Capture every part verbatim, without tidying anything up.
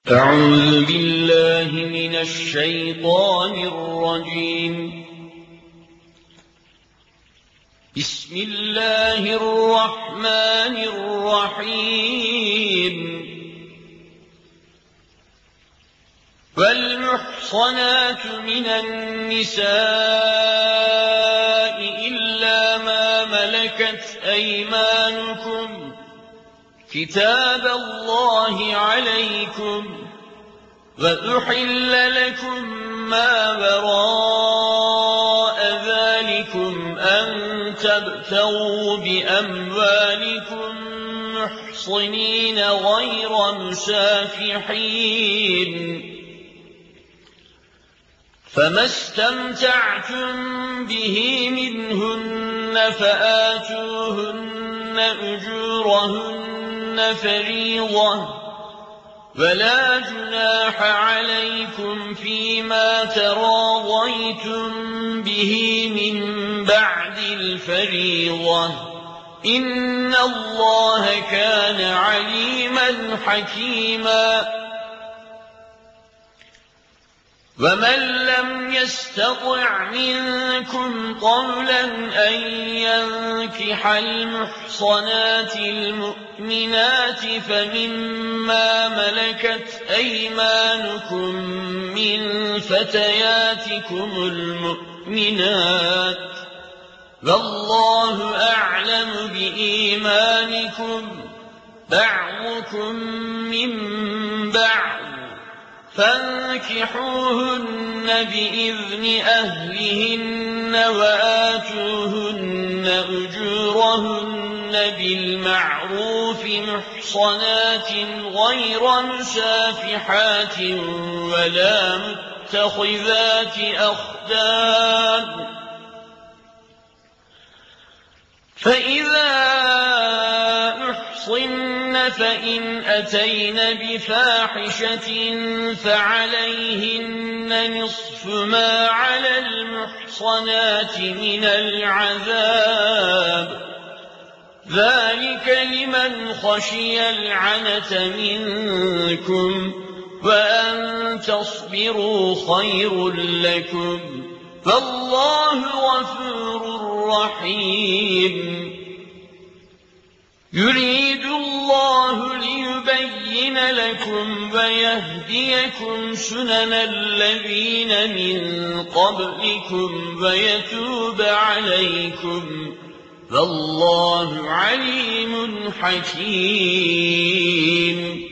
أعوذ بالله من الشيطان الرجيم. بسم الله الرحمن الرحيم. والمحصنات من النساء إلا ما ملكت أيمانكم كتاب الله عليكم، وأحل لكم ما وراء ذلكم أن تبتغوا بأموالكم محصنين غير مسافحين، فما استمتعتم به منهن فآتوهن أجورهن فريضة، ولا جناح عليكم فيما تراضيتم به من بعد الفريضة، إن الله كان عليما حكيما. ومن لم يستطع منكم طولا أن ينكح المحصنات المؤمنات فمما ملكت أيمانكم من فتياتكم المؤمنات، والله أعلم بإيمانكم، بعضكم من بعض، فانكحوهن بإذن أهلهن وآتوهن أجورهن بالمعروف محصنات غير مسافحات ولا متخذات أخدان، فإذا أحصن فإن أتين بفاحشة فعليهن نصف ما على المحصنات من العذاب، ذلك لمن خشي العنة منكم، وأن تصبروا خير لكم، فالله غفور رحيم. يريد الله ليبين لكم ويهديكم سنن الذين من قبلكم ويتوب عليكم، والله عليم حكيم.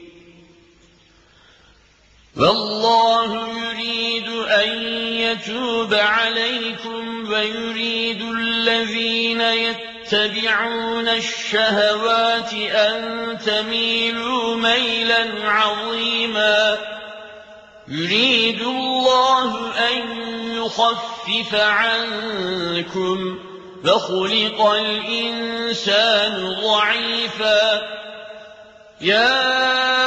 والله يريد أن يتوب عليكم ويريد الذين يتبعون الشهوات أن تميلوا ميلا عظيما. يريد الله أن يخفف عنكم، وخلق الإنسان ضعيفا. يا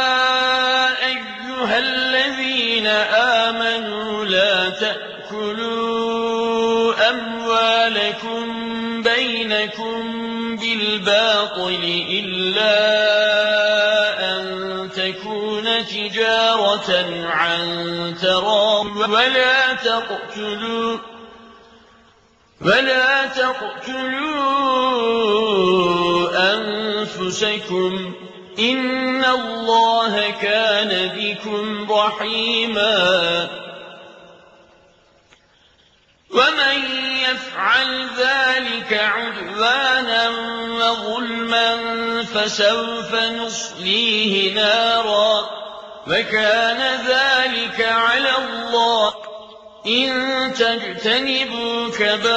أيها الذين آمنوا لا تأكلوا أموالكم بينكم بالباطل إلا أن تكون تجارة عن تراض، ولا تقتلوا ولا تقتلوا أنفسكم، إن الله كان بكم رحيما. ومن يفعل ذلك عدوانا وظلما فسوف نصليه نارا، وكان ذلك على الله. إن تجتنبوا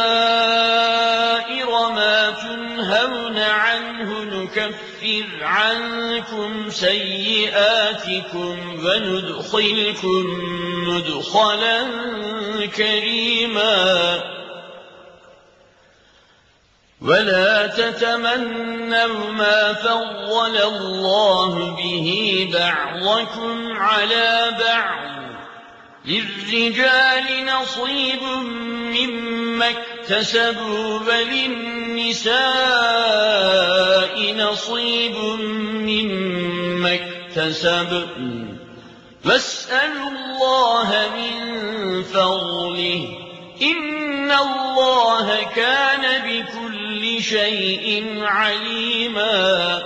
كبائر ما تنهون عنه نكفر عنكم سيئاتكم وندخلكم مدخلا كريما. ولا تتمنوا ما فضل الله به بعضكم على بعض، للرجال نصيب مما اكتسبوا وللنساء نصيب مما اكتسبن، واسألوا الله من فضله إن الله كان بكل شيء عليما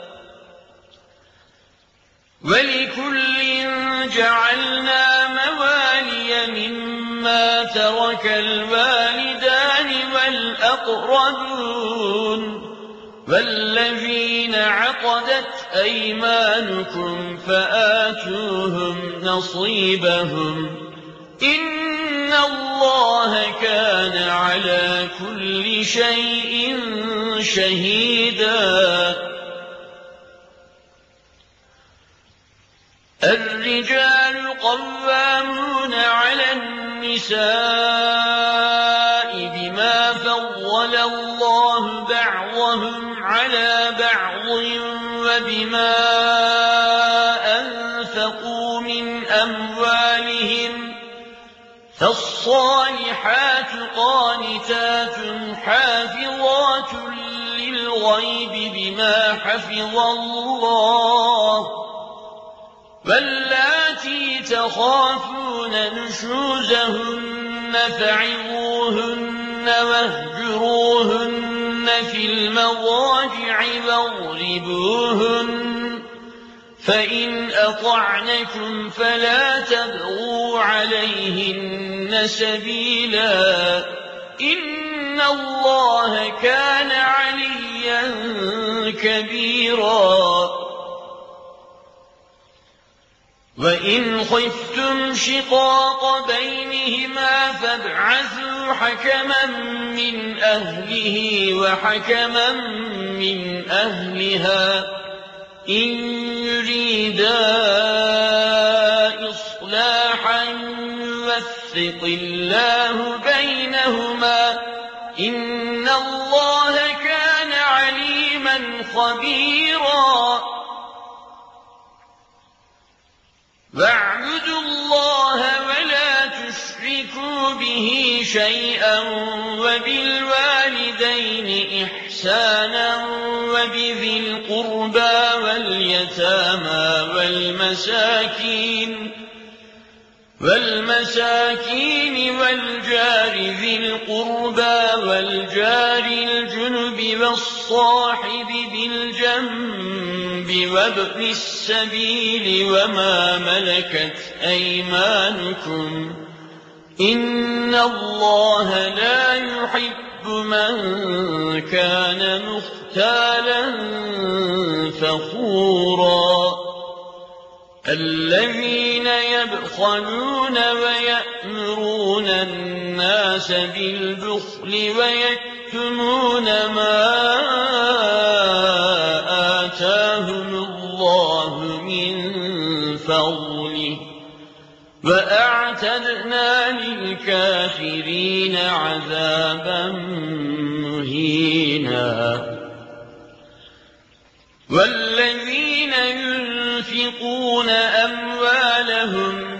ولكل جعلنا موالي مما ترك الوالدان والأقربون والذين عقدت أيمانكم فآتوهم نصيبهم إن الله كان على كل شيء شهيدا الرجال قوامون على النساء بما فضل الله بعضهم على بعض وبما أنفقوا من أموالهم فالصالحات قانتات حافظات للغيب بما حفظ الله واللاتي تخافون نشوزهن فعظوهن واهجروهن في المضاجع واضربوهن فإن أطعنكم فلا تبغوا عليهن سبيلا إن الله كان عليا كبيرا وإن خفتم شقاق بينهما فابعثوا حكما من أهله وحكما من أهلها إن يريدا إصلاحا يوفق الله بينهما إن الله كان عليما خبيرا واعبدوا الله ولا تشركوا به شيئا وبالوالدين إحسانا وبذي القربى واليتامى والمساكين والمساكين والجار ذي القربى والجار الجنب والصاحب بالجنب وابن السبيل وما ملكت أيمانكم إن الله لا يحب من كان مختالا فخورا الذين يبخلون ويأمرون الناس بالبخل ويكتمون ما آتاهم الله من فضله وأعتدنا للكافرين عذابا مهينا والذين ينفقون أموالهم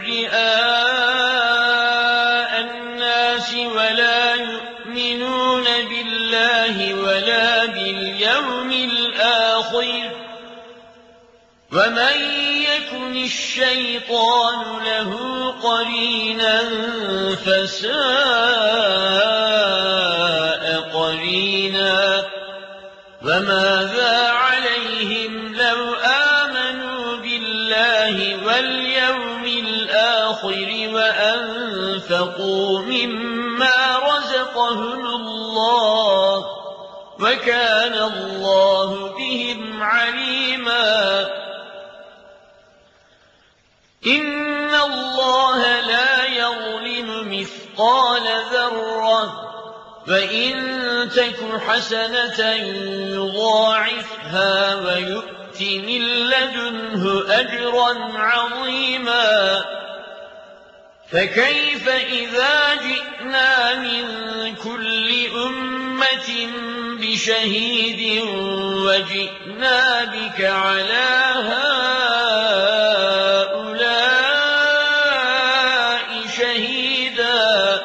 رئاء الناس ولا يؤمنون بالله ولا باليوم الآخر ومن يكن الشيطان له قرينا فساء قرينا وماذا عليهم لو آمنوا بالله واليوم الآخر وأنفقوا مما رزقهم الله وكان الله بهم عليما إن الله لا يظلم مثقال ذرة وإن تك حسنة يضاعفها ويؤت من لدنه أجرا عظيما فكيف إذا جئنا من كل أمة بشهيد وجئنا بك على هؤلاء شهيدا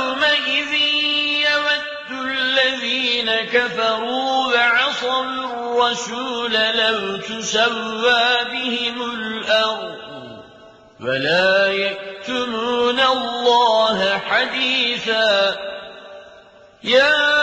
يومئذ يود الذين كفروا وعصوا الرسول لو تسوى بهم الأرض ولا يكتمون الله حديثا يا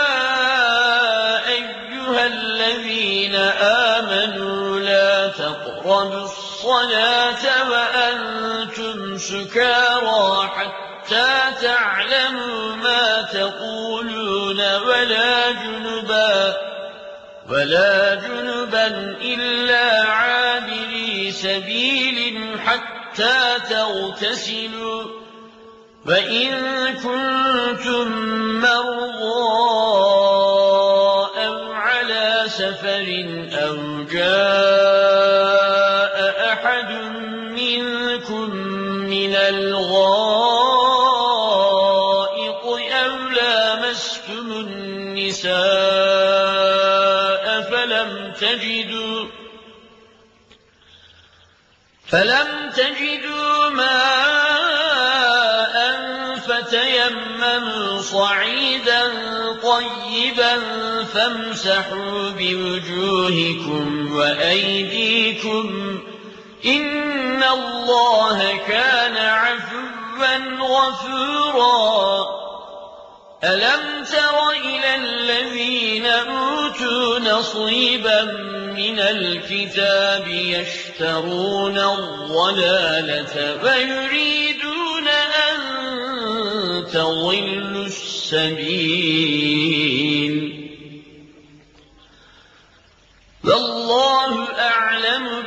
أيها الذين آمنوا لا تقربوا الصلاة وأنتم سكارى حتى تعلموا ما تقولون ولا جنبا ولا جنبا إلا عابري سبيل حتى تغتسلوا وإن كنتم مرضى أو على سفر أو جاء أحد منكم من الغائط أو لامستم النساء فلم تجدوا فلم تجدوا ماء فتيمموا صعيدا طيبا فامسحوا بوجوهكم وأيديكم إن الله كان عفوا غفورا ألم تر إلى الذين أوتوا نصيبا من الكتاب يشترون الضلالة ويريدون أن تضلوا السبيل والله أعلم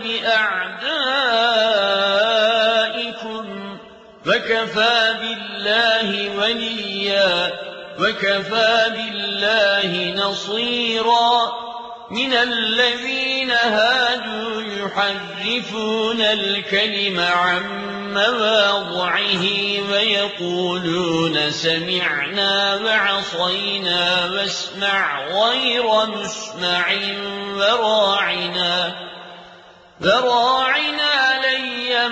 بأعدائكم وكفى بالله وليا وكفى بالله نصيرا من الذين هادوا يحرفون الكلم عن مواضعه ويقولون سمعنا وعصينا واسمع غير مسمع وراعنا وراعنا ليا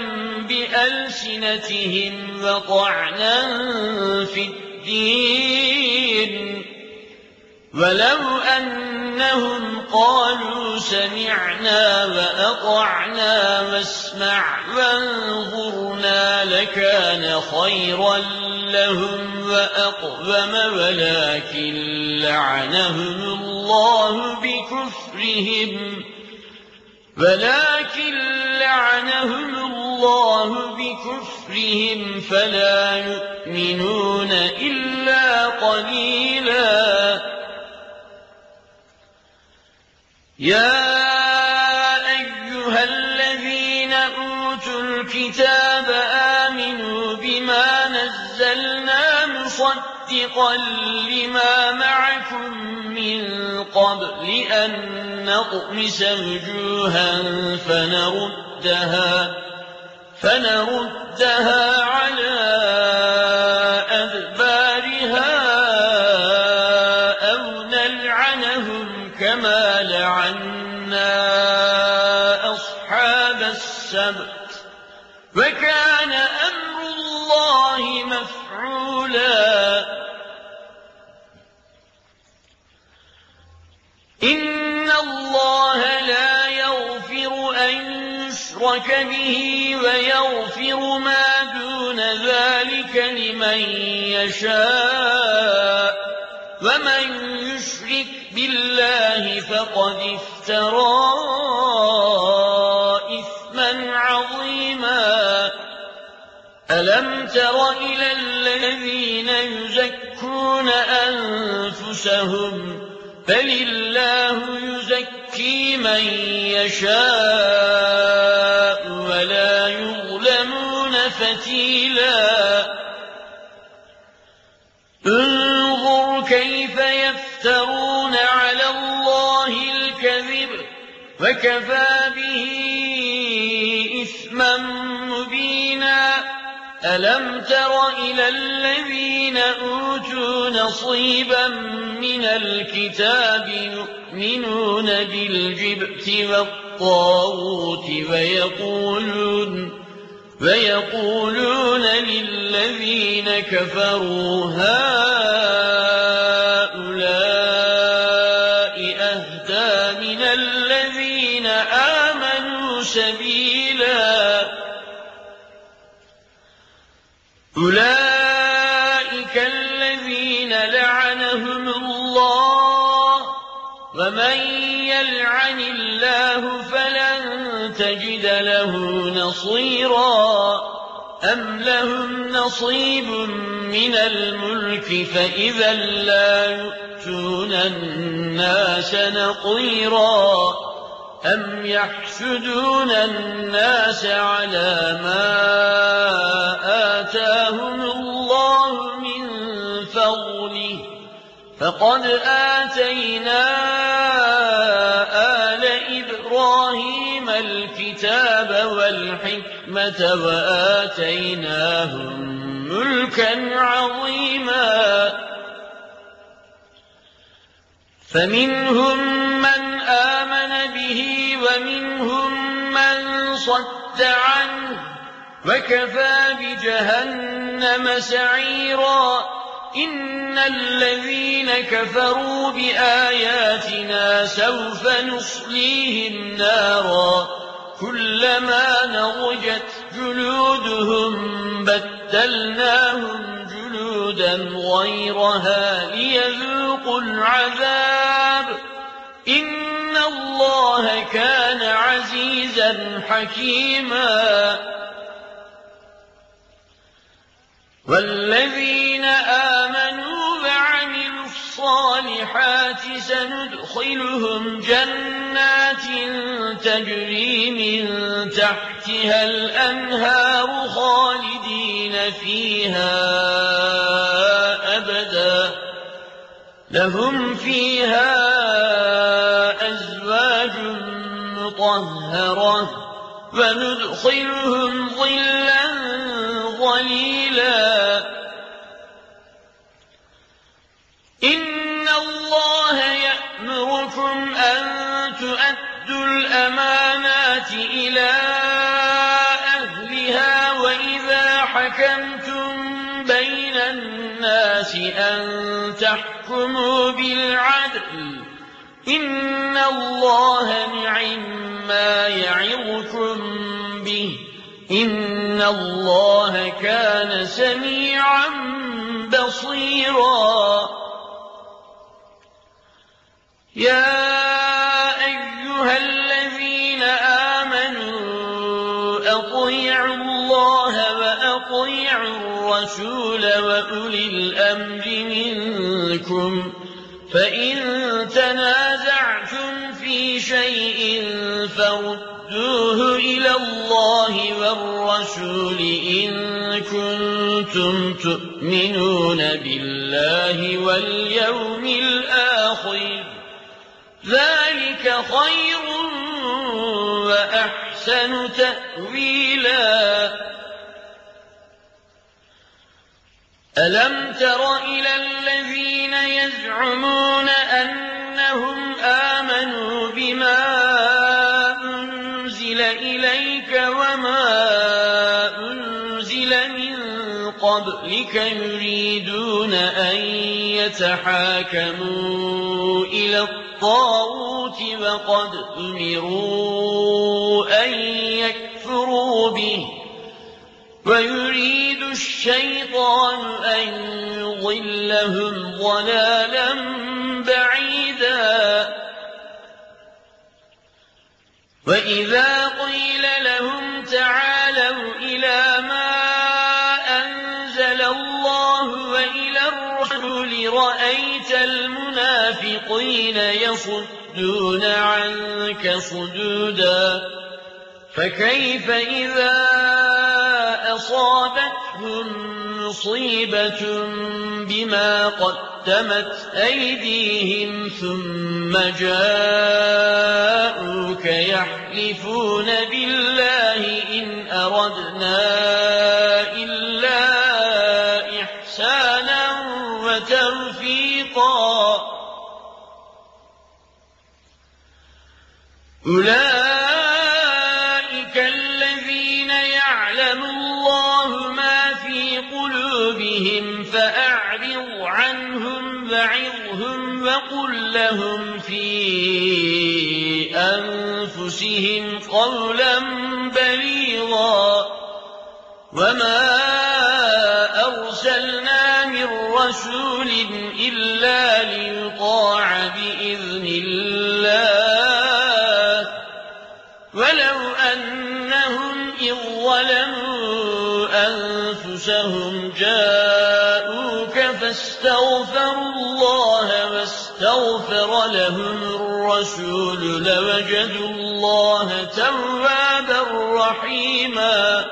بألسنتهم وطعنا في الدين ولو أنهم قالوا سمعنا وأطعنا واسمع وانظرنا لكان خيرا لهم وأقوم ولكن لعنهم الله بكفرهم ولكن لعنهم الله بكفرهم فلا يؤمنون إلا قليلا يا أيها الذين أوتوا الكتاب آمنوا بما نزلنا مصدقا لما معكم من قبل أن نطمس وجوها فنردها فنردها على أدبارها أو نلعنهم كما لعنا أصحاب السبت وكان أمر الله مفعولا إن الله لا يغفر أن يشرك به ويغفر ما دون ذلك لمن يشاء ومن يشرك بالله فقد افترى إثما عظيما ألم تر إلى الذين يزكون أنفسهم بل الله يزكي من يشاء ولا يظلمون فتيلا انظر كيف يفترون على الله الكذب وكفى به إثما مبينا ألم تر إلى الذين أوتوا نصيبا من الكتاب يؤمنون بالجبت والطاغوت ويقولون ويقولون للذين كفروا هؤلاء أهدى من الذين سبيلا أولئك الذين لعنهم الله ومن يلعن الله فلن تجد له نصيرا أم لهم نصيب من الملك فإذا لا يؤتون الناس نقيرا أم يحسدون الناس على ما آتاهم الله من فضله فقد آتينا آل إبراهيم الكتاب والحكمة وآتيناهم ملكا عظيما فمنهم من آمن به ومنهم من صد عنه وكفى بجهنم سعيرا إن الذين كفروا بآياتنا سوف نصليهم نارا كلما نضجت جلودهم بدلناهم جلودا غيرها ليذوقوا العذاب إن الله كان عزيزا حكيما والذين آمنوا وعملوا الصالحات سندخلهم جنات تجري من تحتها الأنهار خالدين فيها أبدا لهم فيها أزواج مطهرة وندخلهم ظلا ظليلا إن الله يأمركم أن تؤدوا الأمانات إلى أهلها وإذا حكمتم بين الناس أن تحكموا بالعدل إن الله نعما يعظكم به إن الله كان سميعا بصيرا يا أيها الذين آمنوا أطيعوا الله وأطيعوا الرسول وأولي الأمر منكم فإن تنازعتم في شيء فردوه إلى الله والرسول إن كنتم تؤمنون بالله واليوم الآخر ذلك خير وأحسن تأويلا ألم تر إلى الذين يزعمون أنهم آمنوا بما أنزل إليك وما أنزل من قبلك يريدون أن يتحاكموا إلى الطاغوت وقد أمروا أن يكفروا به ويريد الشيطان أن يضلهم ضلالا بعيدا وإذا قيل لهم تعالوا إلى ما أنزل الله وإلى الرسول رأيت المنافقين يصدون عنك صدودا فكيف إذا أصابتهم مصيبة بما قدمت أيديهم ثم جاءوك يحلفون بالله إن أردنا إلا إحسانا وتوفيقا أولئك الذين يعلم الله ما في قلوبهم فأعرض عنهم وعظهم وقل لهم في أنفسهم أنفسهم قولا بليغا وما أرسلنا من رسول إلا ليطاع بإذن الله ولو أنهم إذ ظلموا أنفسهم جاءوك فاستغفروا الله واستغفر لهم الرسول لوجدوا الله توابا رحيما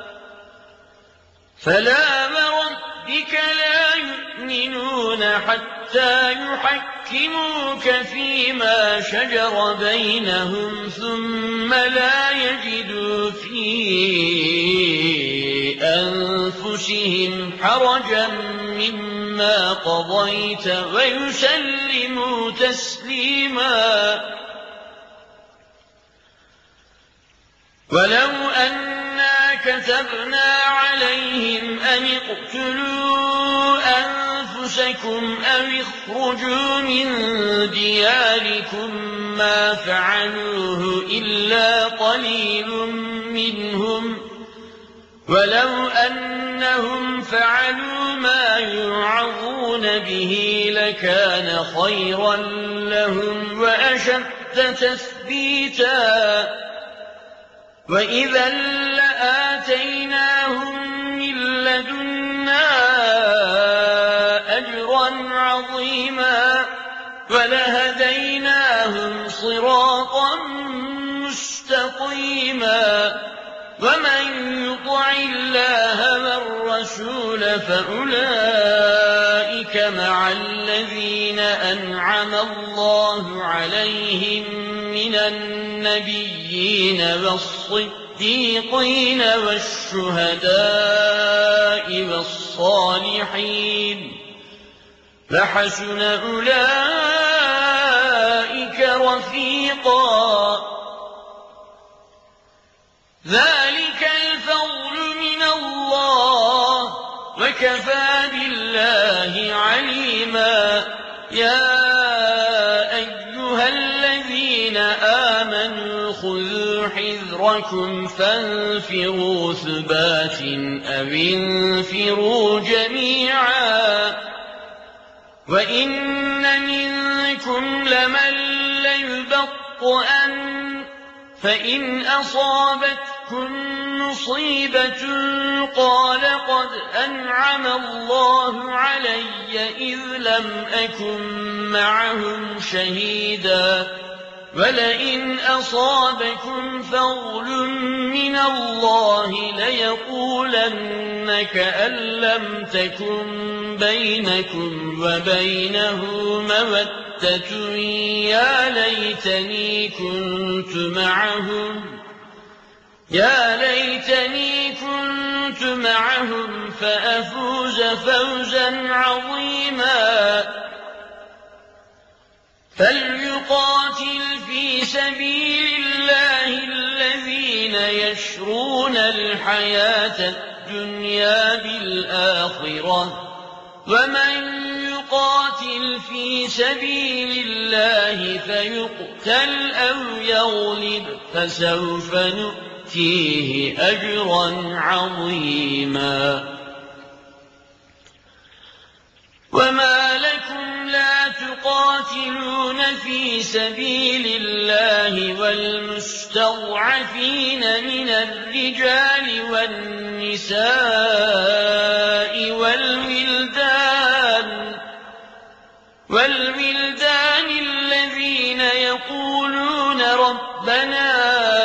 فلا وربك لا يؤمنون حتى يحكموك فيما شجر بينهم ثم لا يجدوا في أنفسهم حرجا مما قضيت ويسلموا تسليما ولو أنا كتبنا عليهم أن اقتلوا أنفسكم أو اخرجوا من دياركم ما فعلوه إلا قليل منهم ولو أنهم فعلوا ما يوعظون به لكان خيرا لهم وأشد تثبيتا وإذا لآتيناهم من لدنا أجرا عظيما ولهديناهم صراطا مستقيما ومن يطع الله والرسول فأولئك مع الذين أنعم الله عليهم من النبيين والصديقين والشهداء والصالحين فحسن أولئك رفيقا ذلك الفضل من الله وكفى بالله عليما يا أيها الذين آمنوا خذوا حذركم فانفروا ثبات أو انفروا جميعا وإن منكم لمن ليبطئن فإن أصابتكم مصيبة قال قد أنعم الله علي إذ لم أكن معهم شهيدا ولئن أصابكم فضل من الله ليقولن كأن لم تكن بينكم وبينه مودة يا ليتني كنت معهم يا ليتني كنت معهم فأفوز فوزا عظيما فليقاتل في سبيل الله الذين يشرون الحياة الدنيا بالآخرة ومن يقاتل في سبيل الله فيقتل أو يغلب فسوف نؤتيه أجرا عظيما وما لكم لا تقاتلون في سبيل الله والمستضعفين من الرجال والنساء والولدان والولدان الذين يقولون ربنا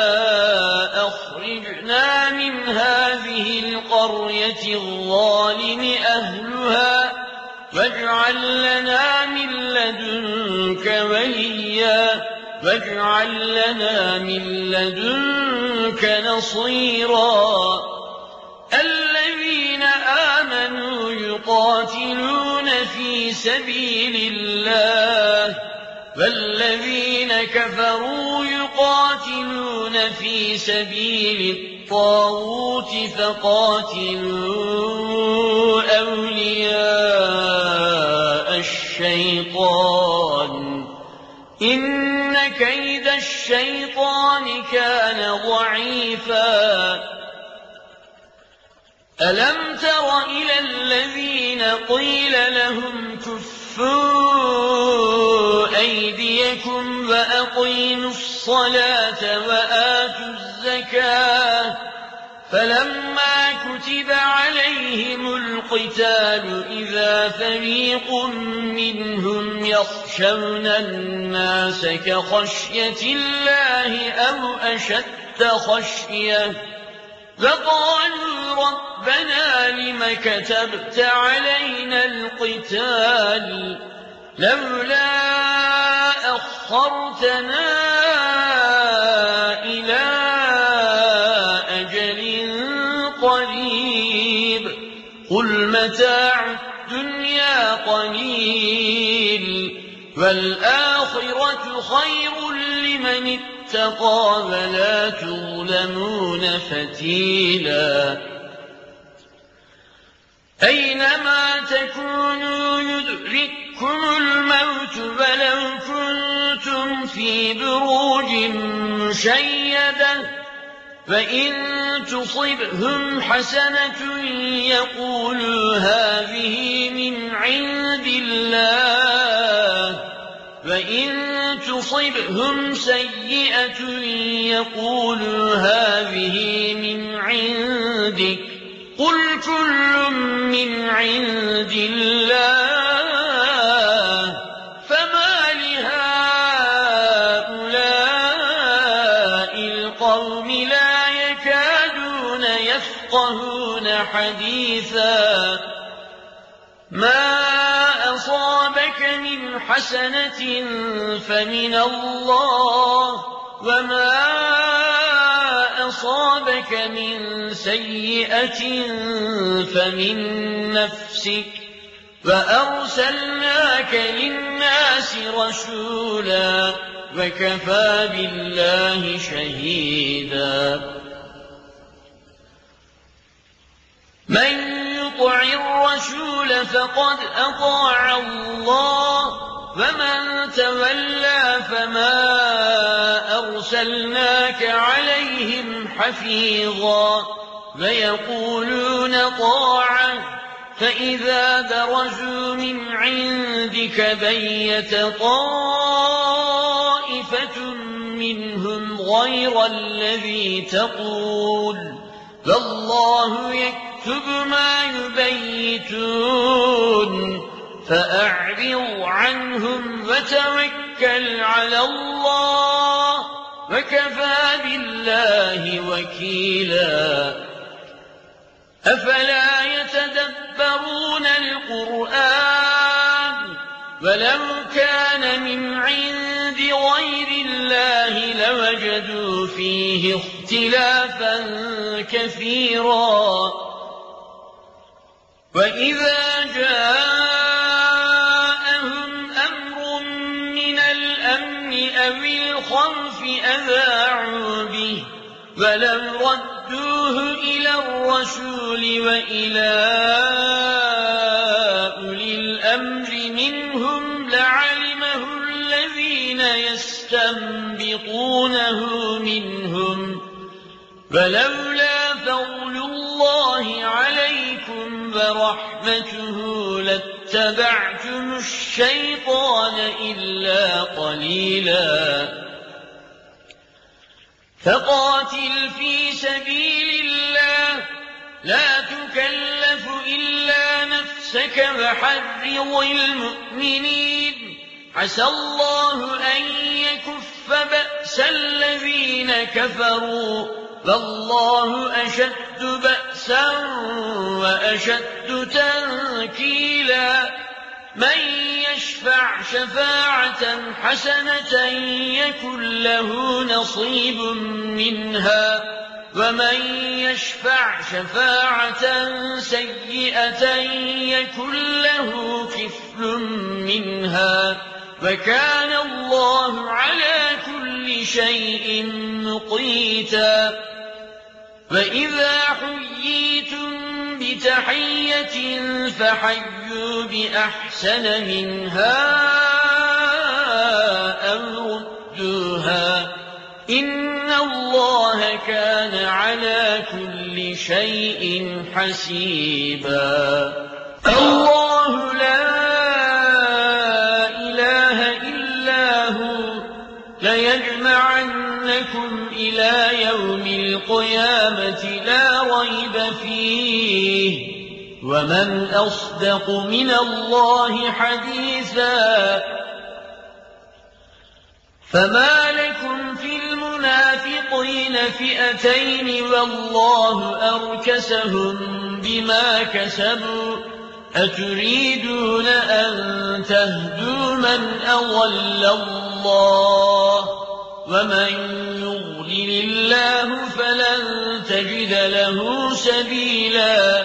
أخرجنا من هذه القرية الظالم أهلها واجعل لنا من لدنك وليا واجعل لنا من لدنك نصيرا الذين آمنوا يقاتلون في سبيل الله والذين كفروا يقاتلون في سبيل الطاغوت فقاتلوا أولياء الشيطان إن كيد الشيطان الشيطان كان ضعيفا. ألم تر إلى الذين قيل لهم كفوا أيديكم وأقيموا الصلاة وآتوا الزكاة فلما كتب عليهم القتال إذا فريق منهم يخشون الناس كخشية الله أو أشد خشية فقالوا ربنا لم كتبت علينا القتال لولا أخرتنا إلى أجل قريب قل متاع الدنيا قليل والآخرة خير لمن اتقى ولا تظلمون فتيلا. أينما تكونوا يدرككم الموت ولو كنتم في بروج مشيدة فإن تصبهم حسنة يقولوا هذه من عند الله وإن تصبهم سيئة يقولوا هذه من عندك قل كل من عند الله فما لهؤلاء القوم لا يكادون يفقهون حديثا. ما أصابك من حسنة فمن الله وما أصابك من سيئة فمن نفسك وأرسلناك للناس رسولا وكفى بالله شهيدا. من يطع الرسول فقد أطاع الله ومن تولى فما أرسلناك عليهم حفيظا ويقولون طاعة فإذا برزوا من عندك بيت طائفة منهم غير الذي تقول فالله يكتب ما يبيتون فأعرض عنهم وتوكل على الله وكفى بالله وكيلا. أفلا يتدبرون القرآن ولو كان من عند غير الله لوجدوا فيه اختلافا كثيرا. وإذا جاءهم أمر من الأمن أو الخوف أذاعوا به ولو ردوه إلى الرسول وإلى أولي الأمر منهم لعلمه الذين يستنبطونه منهم ولولا فضل الله عليكم ورحمته لاتبعتم الشيطان إلا قليلا. فقاتل في سبيل الله لا تكلف إلا نفسك وحرض المؤمنين عسى الله أن يكف بأس الذين كفروا فالله أشد بأسا وأشد تنكيلا. من يشفع شفاعة حسنة يكن له نصيب منها ومن يشفع شفاعة سيئة يكن له كفل منها وكان الله على كل شيء مقيتا. وإذا حييتم بتحية فحيوا بأحسن منها أو ردوها إن الله كان على كل شيء حسيبا الله لا إله إلا هو ليجمعنكم إلى يوم القيامة لا ريب فيه ومن أصدق من الله حديثا فما لكم في المنافقين فئتين والله أركسهم بما كسبوا أتريدون أن تهدوا من أضل الله ومن يضلل الله فلن تجد له سبيلا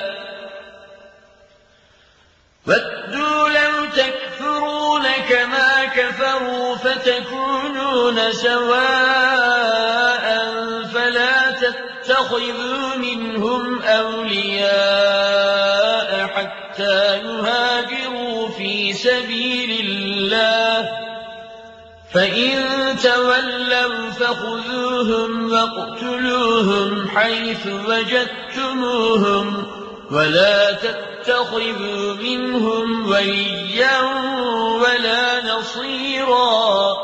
ودوا لو تكفرون كما كفروا فتكونون سواء فلا تتخذوا منهم أولياء حتى يهاجروا في سبيل الله فإن تولوا فخذوهم واقتلوهم حيث وجدتموهم ولا تتخذوا منهم وليا ولا نصيرا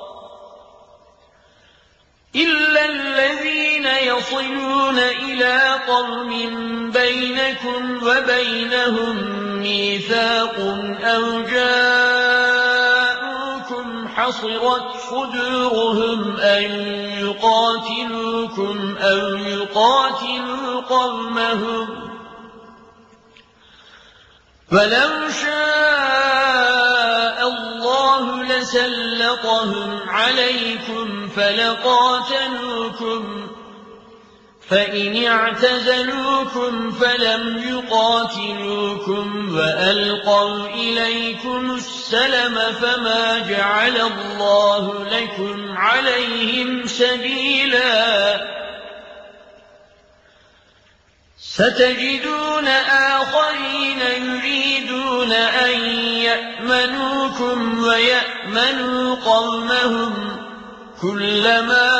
إلا الذين يصلون إلى قوم بينكم وبينهم ميثاق أو جاءوكم حصرت صدورهم أن يقاتلوكم أو يقاتلوا قومهم ولو شاء الله لسلطهم عليكم فلقاتلوكم فإن اعتزلوكم فلم يقاتلوكم وألقوا إليكم السلم فما جعل الله لكم عليهم سبيلا ستجدون آخرين يريدون أن يأمنوكم ويأمنوا قومهم كلما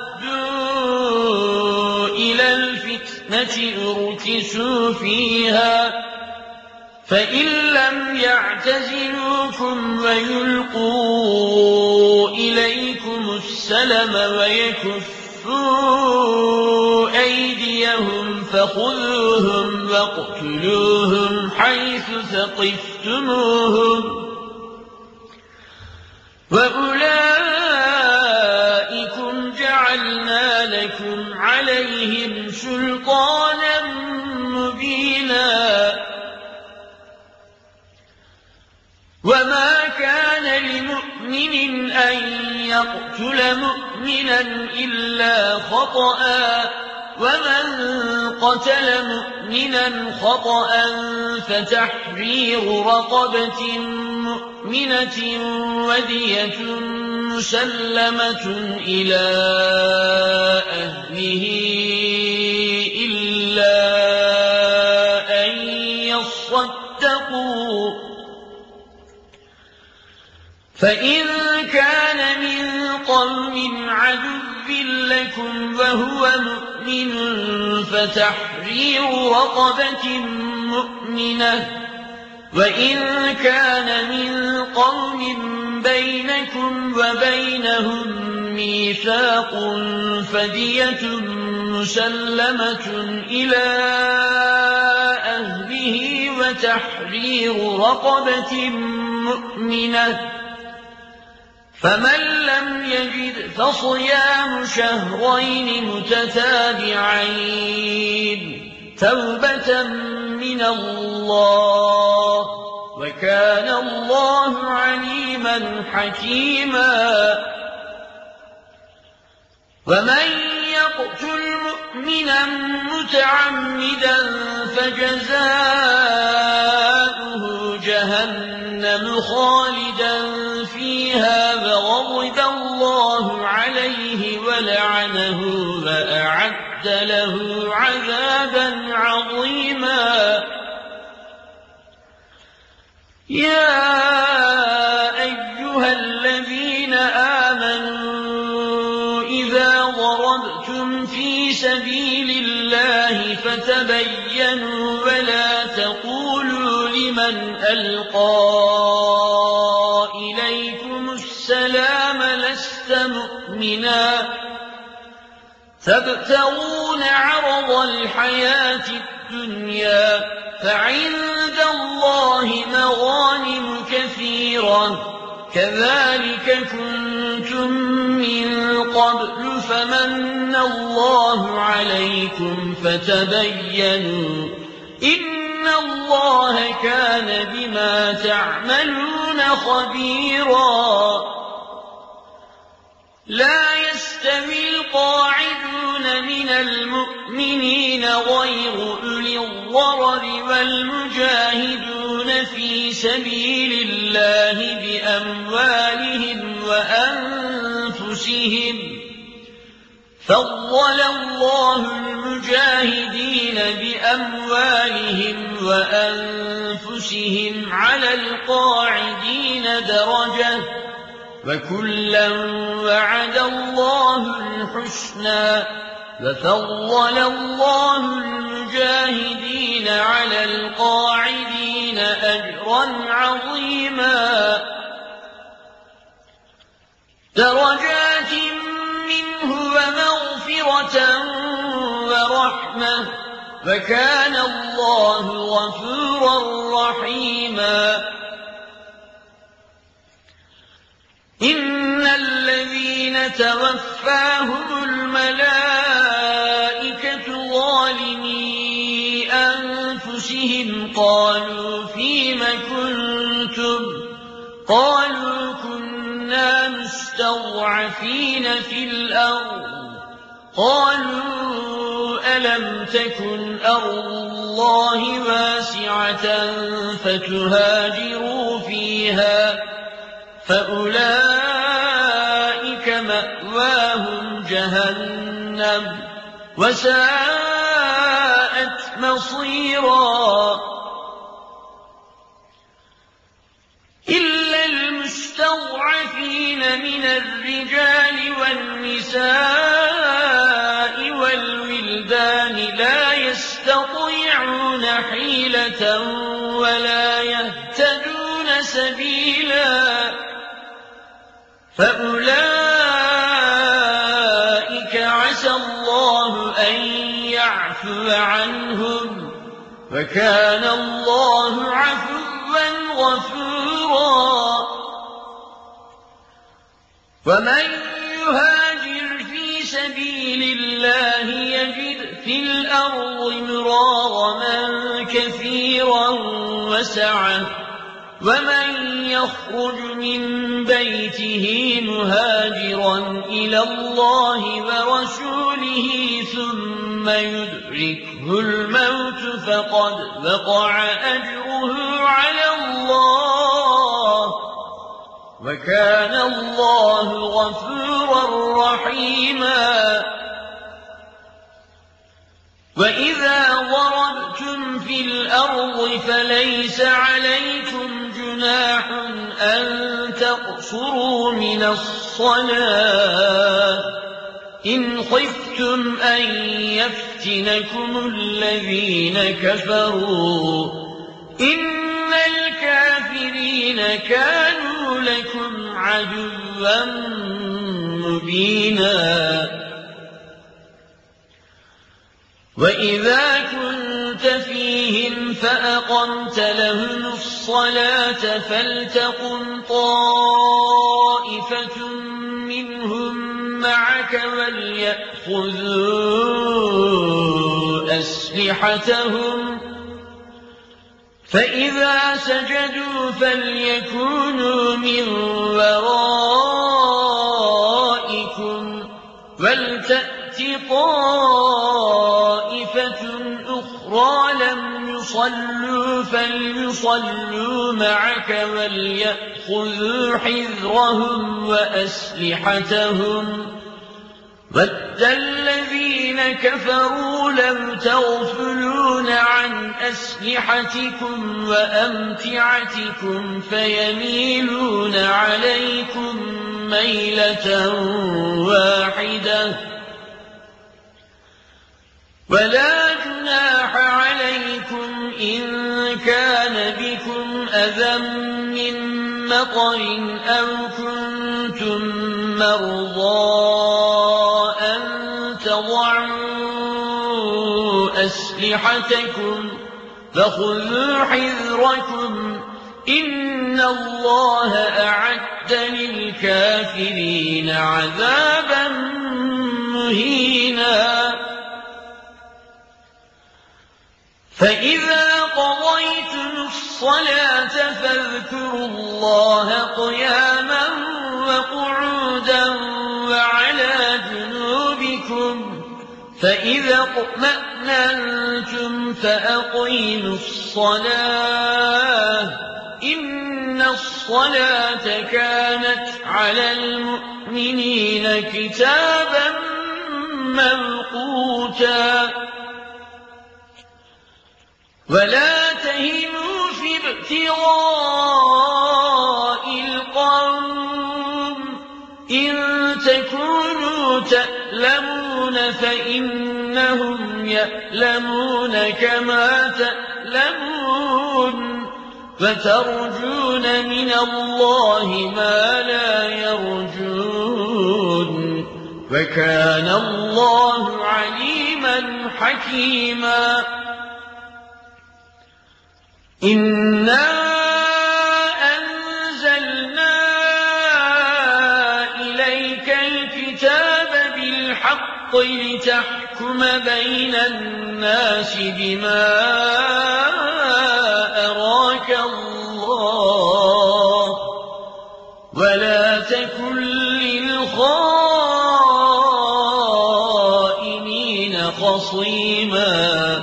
ردوا إلى الفتنة أركسوا فيها فإن لم يعتزلوكم ويلقوا إليكم السلم ويكفوا أيديهم فخذوهم واقتلوهم حيث ثقفتموهم وأولئكم جعلنا لكم عليهم سلطانا مبينا وما كان لمؤمن أن يقتل مؤمنا إلا خطأ ومن قتل مؤمنا خطأ فتحرير رقبة مؤمنة ودية مسلمة إلى أهله إلا أن يصدقوا فإن كان من قوم عدو لكم وهو مؤمن فتحرير رقبة مؤمنة وإن كان من قوم بينكم وبينهم ميثاق فدية مسلمة إلى أهله وتحرير رقبة مؤمنة فمن لم يجد فصيام شهرين متتابعين توبة من الله وكان الله عليما حكيما ومن يقتل مؤمنا متعمدا فجزاؤه جهنم خالدا فيها وغضب الله عليه ولعنه وأعد له عذابا عظيما يا أيها الذين آمنوا إذا سبيل الله فتبينوا ولا تقولوا لمن ألقى إليكم السلام لست مؤمنا تبتغون عرض الحياة الدنيا فعند الله مغانم كثيرة كذلك كنتم من قبل فمن الله عليكم فتبينوا إن الله كان بما تعملون خبيرا لا يستوي القاعدون من المؤمنين غير أولي الضرر والمجاهدون في سبيل الله بأموالهم وأنفسهم فضل الله المجاهدين بأموالهم وأنفسهم على القاعدين درجة وكلا وعد الله الحسنى وفضل الله المجاهدين على القاعدين أجرا عظيما درجات منه ومغفرة ورحمة وكان الله غفورا رحيما إن الذين توفاهم الملائكة ظالمي أنفسهم قالوا فيم كنتم قالوا كنا مستضعفين في الأرض قالوا ألم تكن أرض الله واسعة فتهاجروا فيها فأولئك مأواهم جهنم وساءت مصيرا إلا المستضعفين من الرجال والنساء والولدان لا يستطيعون حيلة ولا يهتدون سبيلا فأولئك عسى الله أن يعفو عنهم وكان الله عفوا غفورا ومن يهاجر في سبيل الله يجد في الأرض مراغما كثيرا وسعة ومن يخرج من بيته مهاجرا إلى الله ورسوله ثم يدركه الموت فقد وقع أجره على الله وكان الله غفورا رحيما وإذا ضربتم في الأرض فليس عليكم جناح أن تقصروا من الصلاة إن خفتم أن يفتنكم الذين كفروا إن الكافرين كانوا لكم عدوا مبينا وإذا كنت فيهم فأقمت لهم الصلاة فلتقم طائفة منهم معك وليأخذوا أسلحتهم فإذا سجدوا فليكونوا من ورائكم ولتأت طائفة أخرى لم يصلوا فليصلوا معك وليأخذوا حذرهم وأسلحتهم ود الذين كفروا لم تغفلون عن أسلحتكم وأمتعتكم فيميلون عليكم ميلة واحدة ولا جناح عليكم إن كان بكم أذى من مطر أو كنتم مرضى أن تضعوا أسلحتكم فخذوا حذركم إن الله أعد للكافرين عذابا مهينا فإذا قضيتم الصلاة فاذكروا الله قياما وقعودا وعلى جنوبكم فإذا اطمأننتم فأقيموا الصلاة إن الصلاة كانت على المؤمنين كتابا موقوتا ولا تهنوا في ابتغاء القوم إن تكونوا تألمون فإنهم يألمون كما تألمون وترجون من الله ما لا يرجون وكان الله عليما حكيما إنا أنزلنا إليك الكتاب بالحق لتحكم بين الناس بما أراك الله ولا تكن للخائنين خصيما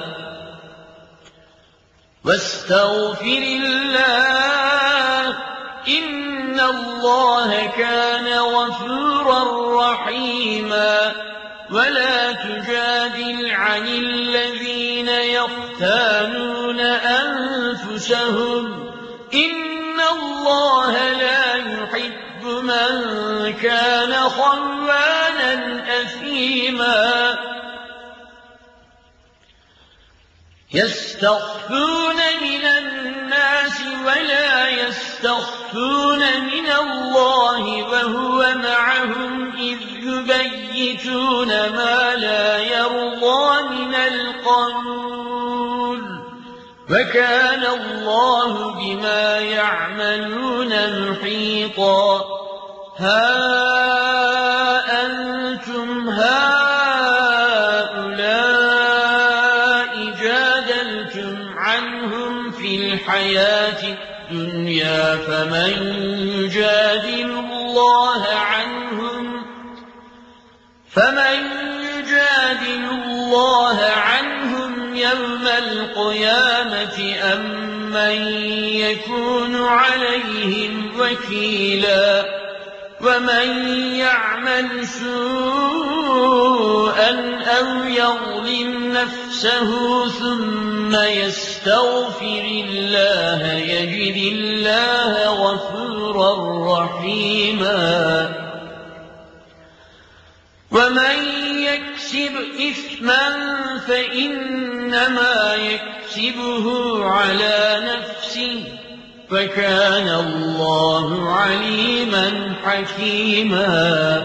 واستغفر الله إن الله كان غفورا رحيما ولا تجادل عن الذين يختانون أنفسهم إن الله لا يحب من كان خوانا أثيما يستخفون من الناس ولا يستخفون من الله وهو معهم إذ يبيتون ما لا يرضى من القول وكان الله بما يعملون محيطا ها أنتم هؤلاء جادلتم عنهم في الحياة الدنيا فمن يجادل الله عنهم فمن يجادل الله عنهم يوم القيامة أم من يكون عليهم وكيلا ومن يعمل سوءا أو يظلم نفسه ثم يستغفر الله يجد الله غفورا رحيما ومن يكسب إثما فإنما يكسبه على نفسه فكان الله عليما حكيما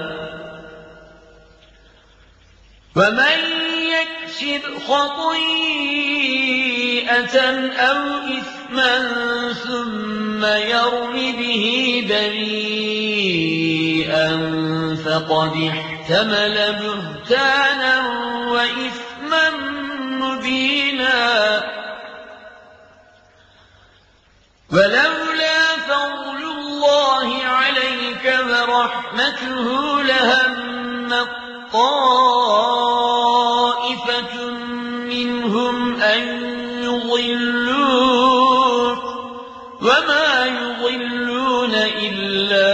ومن يكسب خطيئة أو إثما ثم يرم به بريئا فقد احتمل بهتانا وإثما مبينا ولولا فضل الله عليك ورحمته لهم طائفة منهم أن يضلوك وما يضلون إلا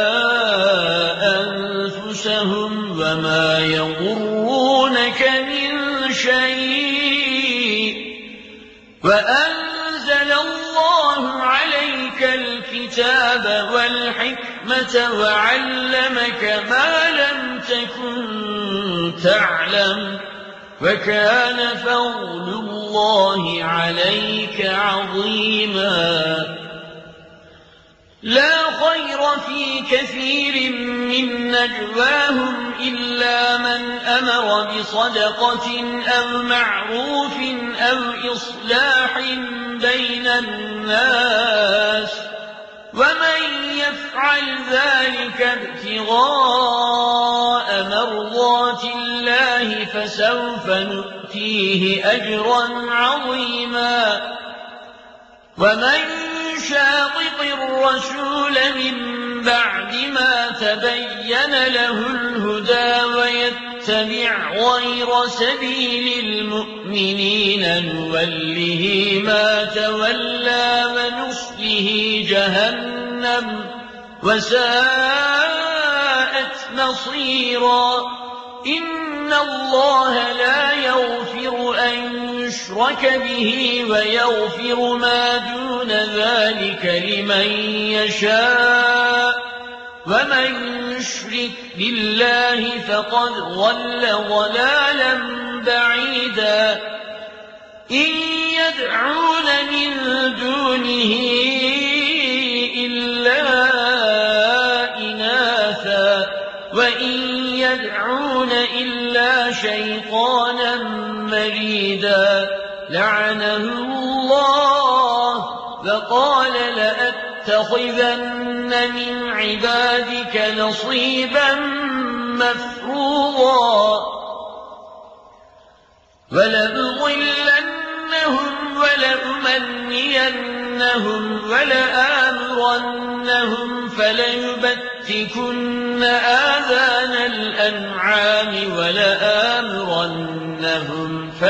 أنفسهم وما يضرونك من شيء وأنزل الله عليك الكتاب والحكمة وعلمك ما لم تكن تعلم وكان فضل الله عليك عظيما. لا خير في كثير من نجواهم إلا من أمر بصدقة أو معروف أو إصلاح بين الناس، ومن يفعل ذلك ابتغاء مرضات الله فسوف نؤتيه أجرا عظيما. ومن شاقق الرسول من بعد ما تبين له الهدى ويتبع غير سبيل المؤمنين نوله ما تولى ونصله جهنم وساءت مصيرا. إن الله لا يغفر أن يشرك به ويغفر ما دون ذلك لمن يشاء، ومن يشرك بالله فقد ضل ضلالا بعيدا. إن يدعون من دونه إلا إناثا وإن يدعون إلا شيطانا مريدا لعنه الله وقال لأتخذن من عبادك نصيبا مفروضا ولأضلنهم ولأمنينهم ولآمرنهم فليبتكن آذان الأنعام ولآمرنهم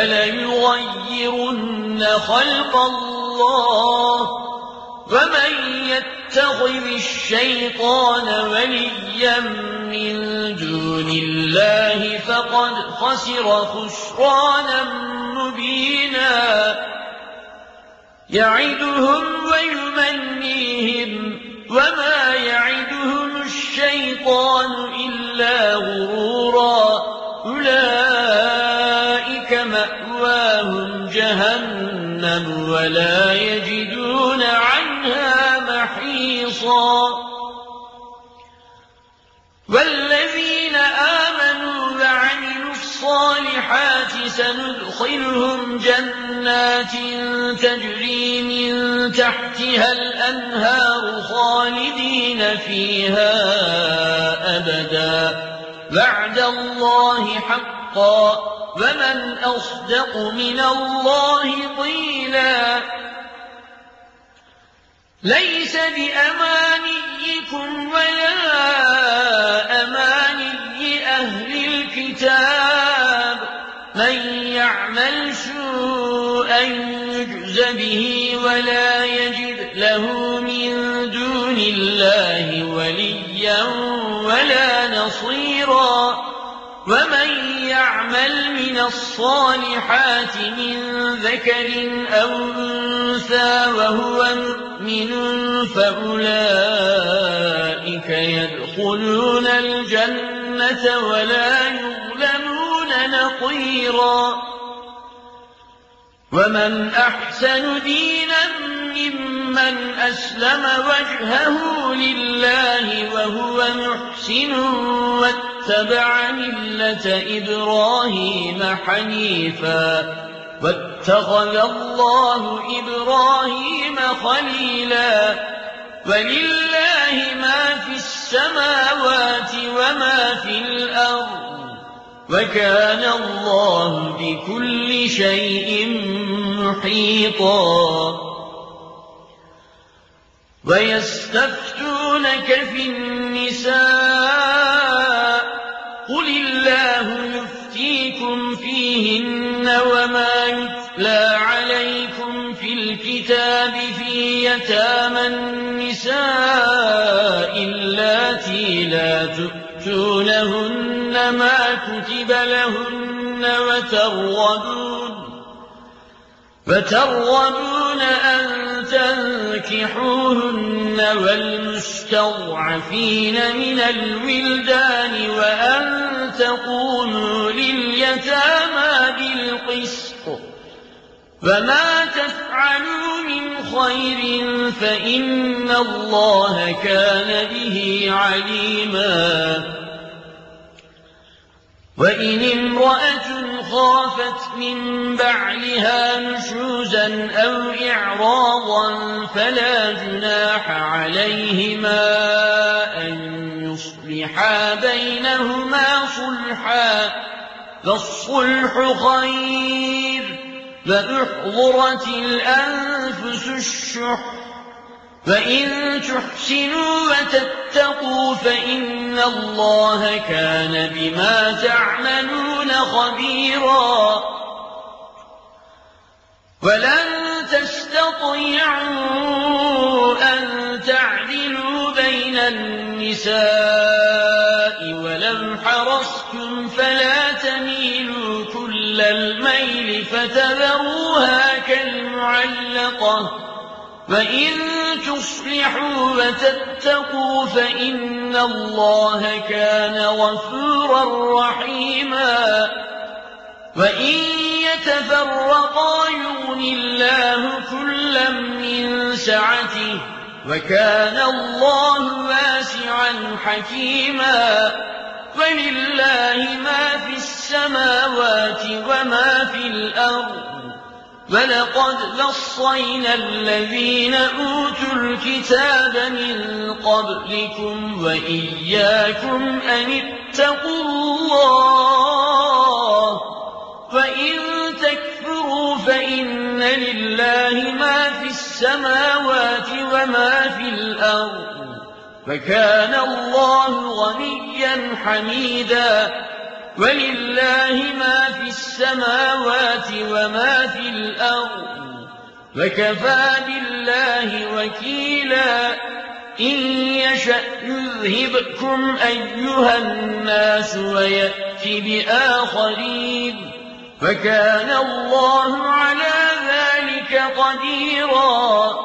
فليغيرن خلق الله ومن يتخذ الشيطان وليا من دون الله فقد خسر خسرانا مبينا. يعدهم ويمنيهم وما يعدهم الشيطان إلا غرورا. أولئك مأواهم جهنم ولا يجدون عنها محيصا. والذين آمنوا وعملوا الصالحات سندخلهم جنات تجري من تحتها الأنهار خالدين فيها أبدا وعد الله حقا ومن أصدق من الله قيلا. ليس بأمانيكم ولا أماني أهل الكتاب من يعمل سوءا يجز به ولا يجد له من دون الله وليا ولا نصيرا. ومن يعمل من الصالحات من ذكر أو أنثى وهو مؤمن فأولئك يدخلون الجنة ولا يظلمون نقيرا. ومن أحسن دينا ممن أسلم وجهه لله وهو محسن واتبع ملة إبراهيم حنيفا واتخذ الله إبراهيم خليلا. ولله ما في السماوات وما في الأرض وكان الله بكل شيء محيطا. ويستفتونك في النساء قل الله يفتيكم فيهن وما يتلى عليكم في الكتاب في يتامى النساء اللاتي لا تؤتونهن ما كتب لهن وترغبون وترغبون أن تنكحوهن والمستضعفين من الولدان وأن تقوموا لليتامى الْقِسْطِ ۚ وَمَا تَفْعَلُوا مِنْ خَيْرٍ فَإِنَّ اللَّهَ كَانَ بِهِ عَلِيمًا. وَإِنِ امْرَأَةٌ خَافَتْ مِنْ بَعْلِهَا نُشُوزًا أَوْ إِعْرَاضًا فَلَا جُنَاحَ عَلَيْهِمَا أَنْ يُصْلِحَا بَيْنَهُمَا صُلْحًا ۚ فَالصُّلْحُ خَيْرٌ ۗ وَأُحْضِرَتِ الْأَنفُسُ الشُّحَّ ۚ وَإِن تُحْسِنُوا وَتَتَّقُوا فَإِنَّ اللَّهَ كَانَ بِمَا تَعْمَلُونَ خَبِيرًا. وَلَن تَسْتَطِيعُوا أَن تَعْدِلُوا بَيْنَ النِّسَاءِ وَلَوْ حَرَصْتُمْ فَلَا تَمِيلُوا كُلَّ الْمَيْلِ فَتَذَرُوهَا كَالْمُعَلَّقَةِ ۚ وَإِن تُصْلِحُوا وَتَتَّقُوا فَإِنَّ اللَّهَ كَانَ غَفُورًا رَّحِيمًا. وَإِن يَتَفَرَّقَا يُغْنِ اللَّهُ كُلًّا مِّن سَعَتِهِ ۚ وَكَانَ اللَّهُ وَاسِعًا حَكِيمًا. وَلِلَّهِ مَا فِي السَّمَاوَاتِ وَمَا فِي الْأَرْضِ ۗ وَلَقَدْ وَصَّيْنَا الَّذِينَ أُوتُوا الْكِتَابَ مِن قَبْلِكُمْ وَإِيَّاكُمْ أَنِ اتَّقُوا اللَّهَ ۚ وَإِن تَكْفُرُوا فَإِنَّ لِلَّهِ مَا فِي السَّمَاوَاتِ وَمَا فِي الْأَرْضِ ۚ وَكَانَ اللَّهُ غَنِيًّا حَمِيدًا. وَلِلَّهِ مَا فِي السَّمَاوَاتِ وَمَا فِي الْأَرْضِ ۚ وَكَفَىٰ بِاللَّهِ وَكِيلًا. إِن يَشَأْ يُذْهِبْكُمْ أَيُّهَا النَّاسُ وَيَأْتِ بِآخَرِينَ ۚ وَكَانَ اللَّهُ عَلَىٰ ذَٰلِكَ قَدِيرًا.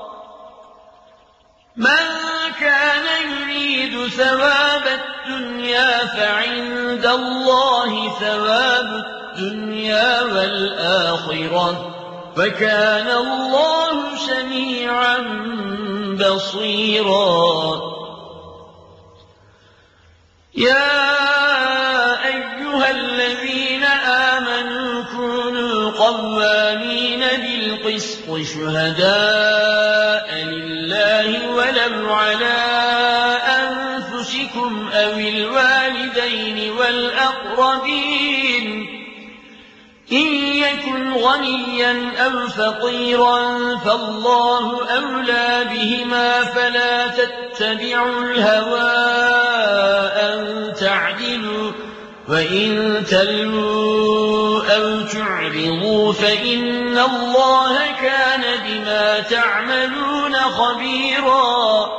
مَن كَانَ يُرِيدُ ثَوَابَ الدُّنْيَا فَعِندَ اللَّهِ ثَوَابُ الدُّنْيَا وَالْآخِرَةِ ۚ وَكَانَ اللَّهُ سَمِيعًا بَصِيرًا. يَا أَيُّهَا الَّذِينَ آمَنُوا كُونُوا قَوَّامِينَ بِالْقِسْطِ شُهَدَاءَ لِلَّهِ وَلَوْ عَلَىٰ أَنفُسِكُمْ أَوِ الْوَالِدَيْنِ وَالْأَقْرَبِينَ ۚ إِن يَكُنْ غَنِيًّا أَوْ فَقِيرًا فَاللَّهُ أَوْلَىٰ بِهِمَا فَلَا تَتَّبِعُوا الْهَوَىٰ أَن تَعْدِلُوا ۚ وَإِن تَلْوُوا أَوْ تُعْرِضُوا فَإِنَّ اللَّهَ كَانَ بِمَا تَعْمَلُونَ خَبِيرًا.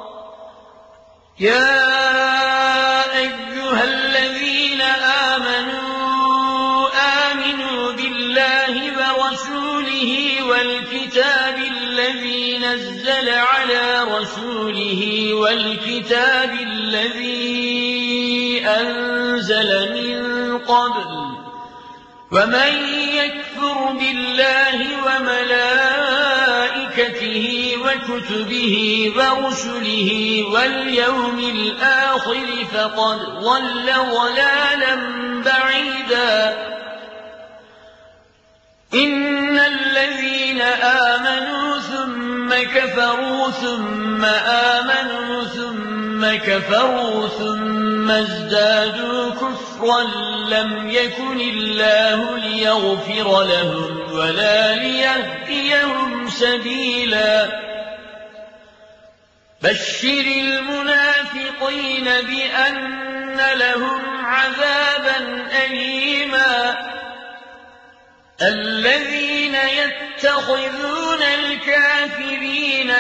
يَا أَيُّهَا الَّذِينَ آمَنُوا آمِنُوا بِاللَّهِ وَرَسُولِهِ وَالْكِتَابِ الَّذِي نَزَّلَ عَلَىٰ رَسُولِهِ وَالْكِتَابِ الَّذِي أَنزَلَ مِن قَبْلُ ۚ وَمَن يَكْفُرْ بِاللَّهِ وَمَلَائِكَتِهِ وَكُتُبِهِ وَرُسُلِهِ وَالْيَوْمِ الْآخِرِ فَقَدْ ضَلَّ ضَلَالًا بَعِيدًا. إِنَّ الَّذِينَ آمَنُوا ثُمَّ كَفَرُوا ثُمَّ آمَنُوا ثُمَّ كَفَرُوا ثُمَّ ازْدَادُوا كُفْرًا لَّمْ يَكُنِ اللَّهُ لِيَغْفِرَ لَهُمْ وَلَا لِيَهْدِيَهُمْ سَبِيلًا. بَشِّرِ الْمُنَافِقِينَ بِأَنَّ لَهُمْ عَذَابًا أَلِيمًا. الَّذِينَ يَتَّخِذُونَ الْكَافِرِينَ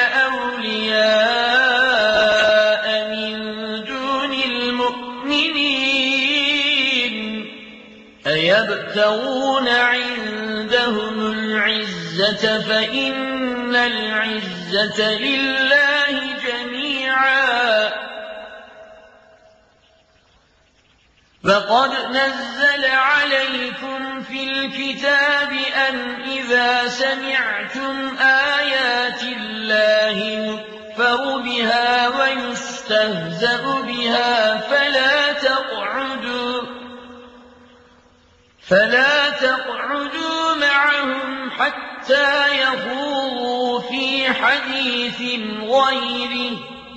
أَوْلِيَاءَ مِن دُونِ الْمُؤْمِنِينَ أَيَبْتَغُونَ عِندَهُمُ الْعِزَّةَ فَإِنَّ الْعِزَّةَ لِلَّهِ جَمِيعًا. وقد نزل عليكم في الكتاب أن إذا سمعتم آيات الله يكفر بها ويستهزأ بها فلا تقعدوا فلا تقعدوا معهم حتى يخوضوا في حديث غيره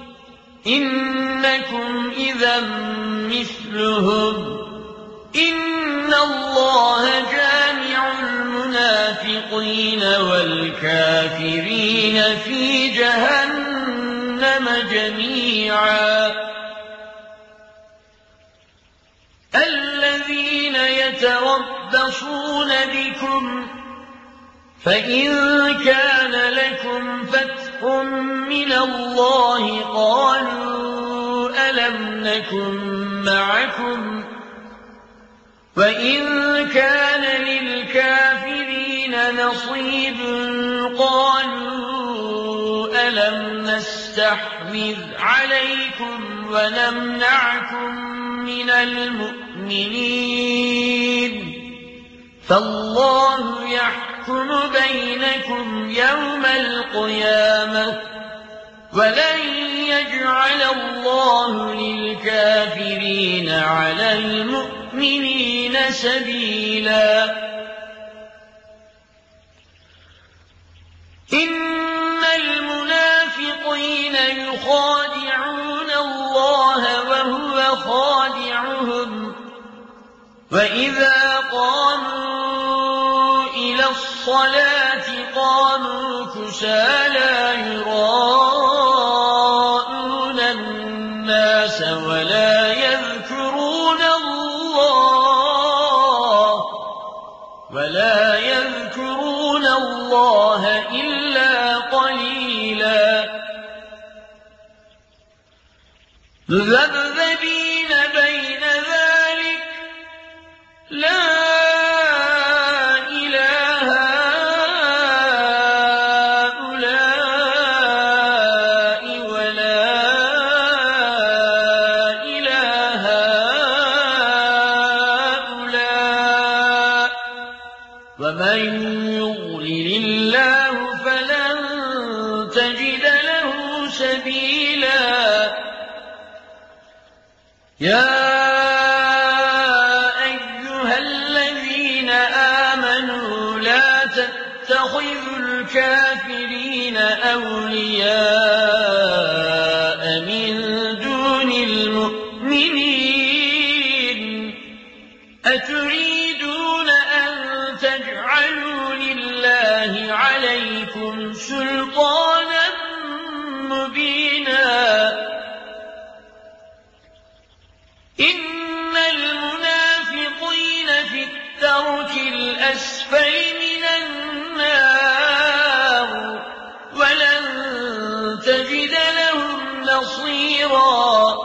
إنكم إذا مثلهم إن الله جامع المنافقين والكافرين في جهنم جميعا الذين يتربصون بكم فإن كان لكم فتح من الله قالوا ألم نكن معكم وإن كان للكافرين نصيب قالوا ألم نستحوذ عليكم ونمنعكم من المؤمنين فالله يحكم بينكم يوم القيامة ولن يجعل الله للكافرين على المؤمنين سبيلا إن المنافقين يخادعون الله وهو خادعهم وإذا قاموا إلى الصلاة قاموا كسالى يراءون الناس ولا يذكرون الله ولا يذكرون الله إلا قليلا ذبذبين بين ذلك لا إله هؤلاء ولا إله هؤلاء ومن يضلل الله فلن تجد له سبيلا يا تتخذوا الكافرين أولياء من دون المؤمنين أتريدون أن تجعلوا لله عليكم سلطانا مبينا إن المنافقين في الدرك الأسفل من النار ولن تجد لهم نصيرا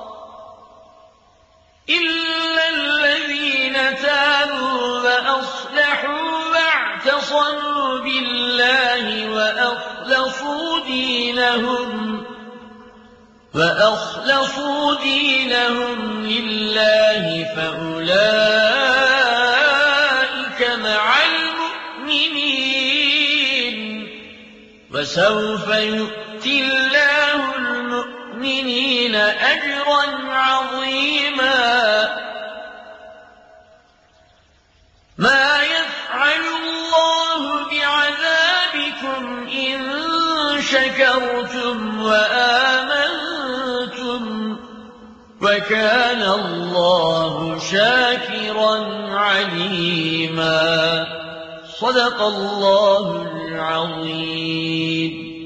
إلا الذين تابوا وأصلحوا واعتصموا بالله وأخلصوا دينهم وأخلصوا دينهم لله فأولئك مع المؤمنين وسوف يؤتي الله المؤمنين أجرا عظيما ما يفعل الله بعذابكم إن شكرتم وآمنتم وكان الله شاكرا عليما صدق الله العظيم.